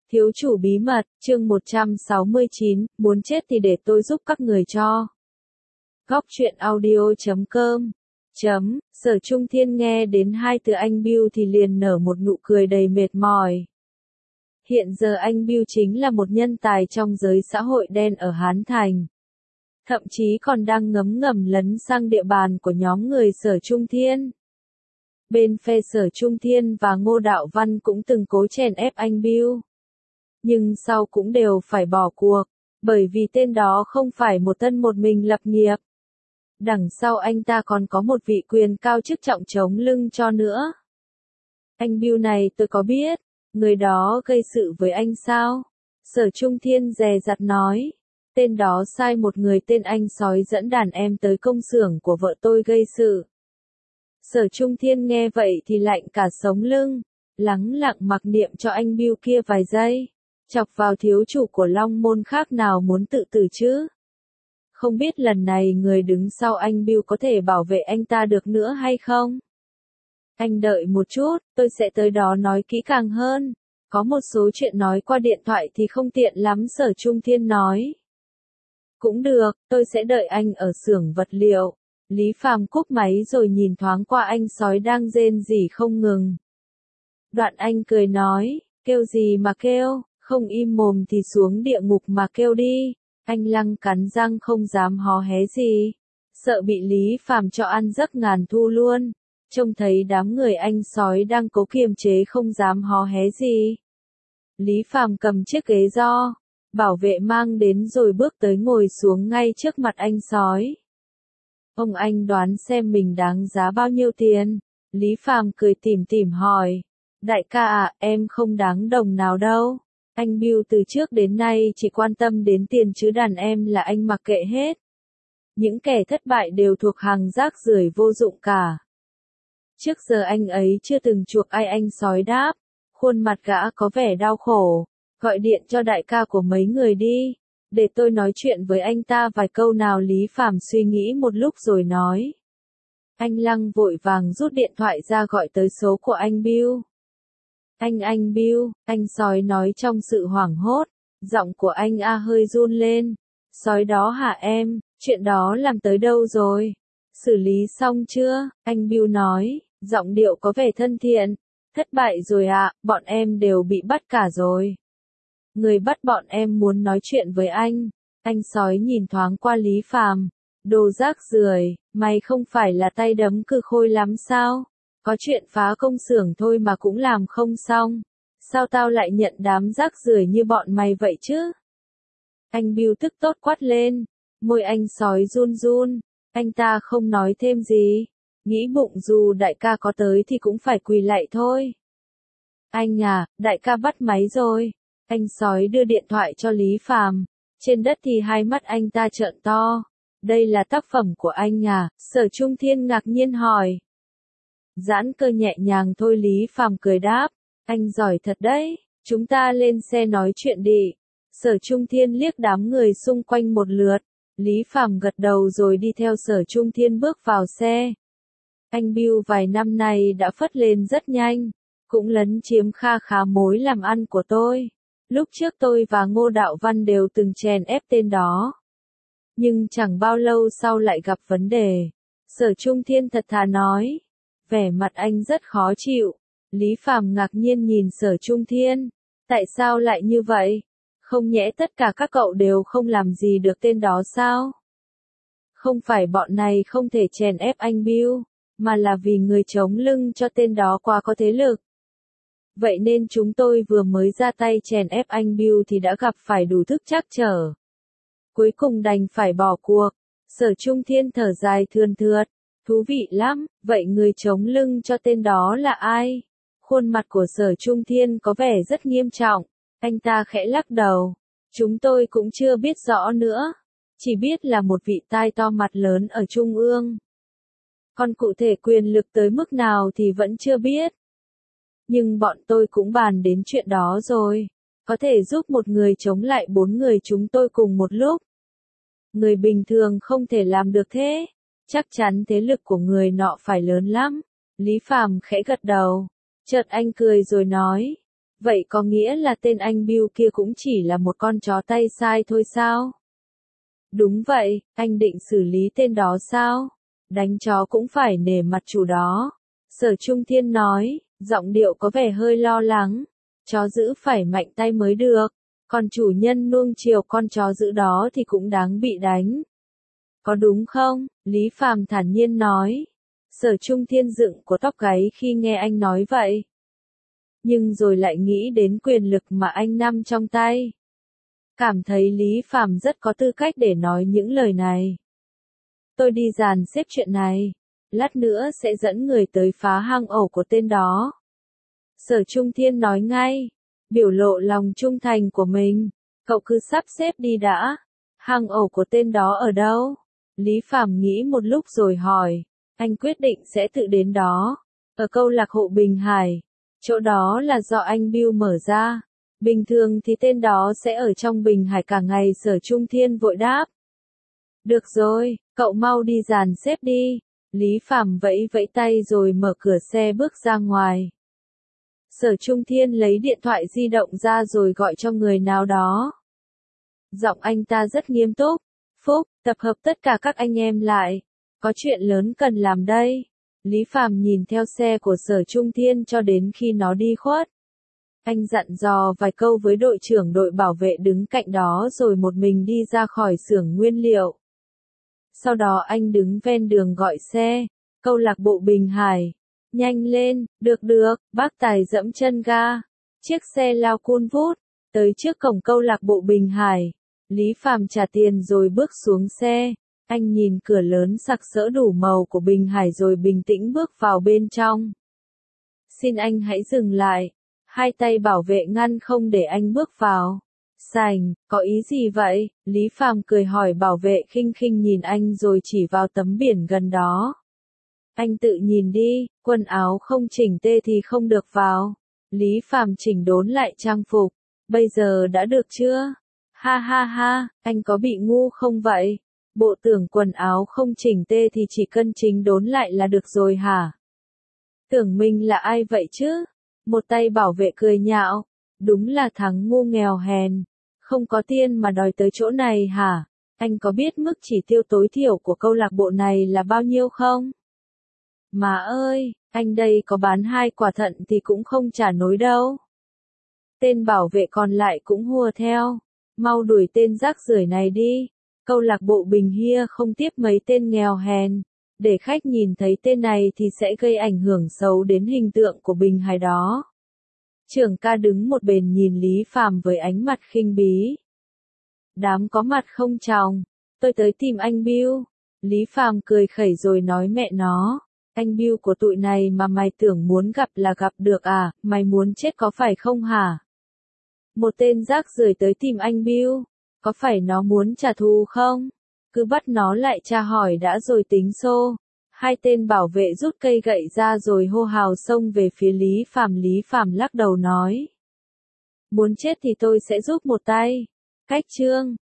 Thiếu chủ bí mật, chương 169, muốn chết thì để tôi giúp các người cho. Góc truyện audio.com Sở Trung Thiên nghe đến hai từ anh Bill thì liền nở một nụ cười đầy mệt mỏi. Hiện giờ anh Bill chính là một nhân tài trong giới xã hội đen ở Hán Thành. Thậm chí còn đang ngấm ngầm lấn sang địa bàn của nhóm người Sở Trung Thiên. Bên phe Sở Trung Thiên và Ngô Đạo Văn cũng từng cố chèn ép anh Bill. Nhưng sau cũng đều phải bỏ cuộc, bởi vì tên đó không phải một tân một mình lập nghiệp. Đằng sau anh ta còn có một vị quyền cao chức trọng chống lưng cho nữa. Anh Bill này tôi có biết, người đó gây sự với anh sao? Sở Trung Thiên dè dặt nói, tên đó sai một người tên anh sói dẫn đàn em tới công xưởng của vợ tôi gây sự. Sở Trung Thiên nghe vậy thì lạnh cả sống lưng, lắng lặng mặc niệm cho anh Bill kia vài giây. Chọc vào thiếu chủ của Long Môn khác nào muốn tự tử chứ? Không biết lần này người đứng sau anh Bill có thể bảo vệ anh ta được nữa hay không? Anh đợi một chút, tôi sẽ tới đó nói kỹ càng hơn. Có một số chuyện nói qua điện thoại thì không tiện lắm, Sở Trung Thiên nói. Cũng được, tôi sẽ đợi anh ở xưởng vật liệu. Lý Phàm cúp máy rồi nhìn thoáng qua anh sói đang rên rỉ không ngừng. Đoạn anh cười nói, kêu gì mà kêu? Không im mồm thì xuống địa ngục mà kêu đi. Anh Lăng cắn răng không dám hó hé gì. Sợ bị Lý Phàm cho ăn giấc ngàn thu luôn. Trông thấy đám người anh sói đang cố kiềm chế không dám hó hé gì. Lý Phàm cầm chiếc ghế do bảo vệ mang đến rồi bước tới ngồi xuống ngay trước mặt anh sói. Ông anh đoán xem mình đáng giá bao nhiêu tiền? Lý Phàm cười tủm tỉm hỏi. Đại ca à, em không đáng đồng nào đâu. Anh Bill từ trước đến nay chỉ quan tâm đến tiền chứ đàn em là anh mặc kệ hết. Những kẻ thất bại đều thuộc hàng rác rưởi vô dụng cả. Trước giờ anh ấy chưa từng chuộc ai, anh sói đáp. Khuôn mặt gã có vẻ đau khổ. Gọi điện cho đại ca của mấy người đi. Để tôi nói chuyện với anh ta vài câu nào. Lý Phàm suy nghĩ một lúc rồi nói. Anh Lăng vội vàng rút điện thoại ra gọi tới số của anh Bill. Anh Bill, anh sói nói trong sự hoảng hốt, giọng của anh hơi run lên. Sói đó hả em, chuyện đó làm tới đâu rồi? Xử lý xong chưa? Anh Bill nói, giọng điệu có vẻ thân thiện. Thất bại rồi ạ, bọn em đều bị bắt cả rồi. Người bắt bọn em muốn nói chuyện với anh. Anh sói nhìn thoáng qua Lý Phàm. Đồ rác rưởi, mày không phải là tay đấm cừ khôi lắm sao? Có chuyện phá công xưởng thôi mà cũng làm không xong. Sao tao lại nhận đám rác rưởi như bọn mày vậy chứ? Anh Bill tức tốt quát lên. Môi anh sói run run. Anh ta không nói thêm gì. Nghĩ bụng dù đại ca có tới thì cũng phải quỳ lạy thôi. Anh à, đại ca bắt máy rồi. Anh sói đưa điện thoại cho Lý Phàm. Trên đất thì hai mắt anh ta trợn to. Đây là tác phẩm của anh à? Sở Trung Thiên ngạc nhiên hỏi. Giãn cơ nhẹ nhàng thôi, Lý Phàm cười đáp. Anh giỏi thật đấy, chúng ta lên xe nói chuyện đi. Sở Trung Thiên liếc đám người xung quanh một lượt. Lý Phàm gật đầu rồi đi theo Sở Trung Thiên bước vào xe. Anh Bill vài năm nay đã phất lên rất nhanh, cũng lấn chiếm kha khá mối làm ăn của tôi. Lúc trước tôi và Ngô Đạo Văn đều từng chèn ép tên đó. Nhưng chẳng bao lâu sau lại gặp vấn đề. Sở Trung Thiên thật thà nói. Vẻ mặt anh rất khó chịu. Lý Phàm ngạc nhiên nhìn Sở Trung Thiên. Tại sao lại như vậy? Không nhẽ tất cả các cậu đều không làm gì được tên đó sao? Không phải bọn này không thể chèn ép anh Bill, mà là vì người chống lưng cho tên đó quá có thế lực. Vậy nên chúng tôi vừa mới ra tay chèn ép anh Bill thì đã gặp phải đủ thức trắc trở. Cuối cùng đành phải bỏ cuộc. Sở Trung Thiên thở dài thườn thượt. Thú vị lắm, vậy người chống lưng cho tên đó là ai? Khuôn mặt của Sở Trung Thiên có vẻ rất nghiêm trọng. Anh ta khẽ lắc đầu. Chúng tôi cũng chưa biết rõ nữa. Chỉ biết là một vị tai to mặt lớn ở Trung ương. Còn cụ thể quyền lực tới mức nào thì vẫn chưa biết. Nhưng bọn tôi cũng bàn đến chuyện đó rồi. Có thể giúp một người chống lại 4 người chúng tôi cùng một lúc. Người bình thường không thể làm được thế. Chắc chắn thế lực của người nọ phải lớn lắm. Lý Phàm khẽ gật đầu. Chợt anh cười rồi nói. Vậy có nghĩa là tên anh Bill kia cũng chỉ là một con chó tay sai thôi sao? Đúng vậy, anh định xử lý tên đó sao? Đánh chó cũng phải nể mặt chủ đó. Sở Trung Thiên nói, giọng điệu có vẻ hơi lo lắng. Chó dữ phải mạnh tay mới được. Còn chủ nhân nuông chiều con chó dữ đó thì cũng đáng bị đánh. Có đúng không? Lý Phàm thản nhiên nói. Sở Trung Thiên dựng của tóc gáy khi nghe anh nói vậy. Nhưng rồi lại nghĩ đến quyền lực mà anh nắm trong tay. Cảm thấy Lý Phàm rất có tư cách để nói những lời này. Tôi đi dàn xếp chuyện này. Lát nữa sẽ dẫn người tới phá hang ổ của tên đó. Sở Trung Thiên nói ngay. Biểu lộ lòng trung thành của mình. Cậu cứ sắp xếp đi đã. Hang ổ của tên đó ở đâu? Lý Phàm nghĩ một lúc rồi hỏi. Anh quyết định sẽ tự đến đó. Ở câu lạc bộ Bình Hải. Chỗ đó là do anh Bill mở ra. Bình thường thì tên đó sẽ ở trong Bình Hải cả ngày. Sở Trung Thiên vội đáp. Được rồi, cậu mau đi dàn xếp đi. Lý Phàm vẫy vẫy tay rồi mở cửa xe bước ra ngoài. Sở Trung Thiên lấy điện thoại di động ra rồi gọi cho người nào đó. Giọng anh ta rất nghiêm túc. Phúc, tập hợp tất cả các anh em lại. Có chuyện lớn cần làm đây. Lý Phàm nhìn theo xe của Sở Trung Thiên cho đến khi nó đi khuất. Anh dặn dò vài câu với đội trưởng đội bảo vệ đứng cạnh đó rồi một mình đi ra khỏi xưởng nguyên liệu. Sau đó anh đứng ven đường gọi xe. Câu lạc bộ Bình Hải. Nhanh lên, được, bác tài dẫm chân ga. Chiếc xe lao cun vút, tới trước cổng câu lạc bộ Bình Hải. Lý Phàm trả tiền rồi bước xuống xe. Anh nhìn cửa lớn sặc sỡ đủ màu của Bình Hải rồi bình tĩnh bước vào bên trong. Xin anh hãy dừng lại. Hai tay bảo vệ ngăn không để anh bước vào. Sành, có ý gì vậy? Lý Phàm cười hỏi bảo vệ khinh khinh nhìn anh rồi chỉ vào tấm biển gần đó. Anh tự nhìn đi, quần áo không chỉnh tê thì không được vào. Lý Phàm chỉnh đốn lại trang phục. Bây giờ đã được chưa? Ha ha ha, anh có bị ngu không vậy? Bộ tưởng quần áo không chỉnh tê thì chỉ cần chỉnh đốn lại là được rồi hả? Tưởng mình là ai vậy chứ? Một tay bảo vệ cười nhạo. Đúng là thằng ngu nghèo hèn. Không có tiền mà đòi tới chỗ này hả? Anh có biết mức chỉ tiêu tối thiểu của câu lạc bộ này là bao nhiêu không? Má ơi, anh đây có bán 2 quả thận thì cũng không trả nổi đâu. Tên bảo vệ còn lại cũng hùa theo. Mau đuổi tên rác rưởi này đi. Câu lạc bộ Bình Hia không tiếp mấy tên nghèo hèn. Để khách nhìn thấy tên này thì sẽ gây ảnh hưởng xấu đến hình tượng của Bình Hải đó. Trưởng ca đứng một bên nhìn Lý Phàm với ánh mặt khinh bỉ. Đám có mặt không chồng, tôi tới tìm anh Bill. Lý Phàm cười khẩy rồi nói mẹ nó. Anh Bill của tụi này mà mày tưởng muốn gặp là gặp được à, mày muốn chết có phải không hả? Một tên rác rưởi tới tìm anh Bill, có phải nó muốn trả thù không? Cứ bắt nó lại tra hỏi đã rồi tính xô. Hai tên bảo vệ rút cây gậy ra rồi hô hào xông về phía Lý Phàm. Lý Phàm lắc đầu nói. Muốn chết thì tôi sẽ giúp một tay. Cách chương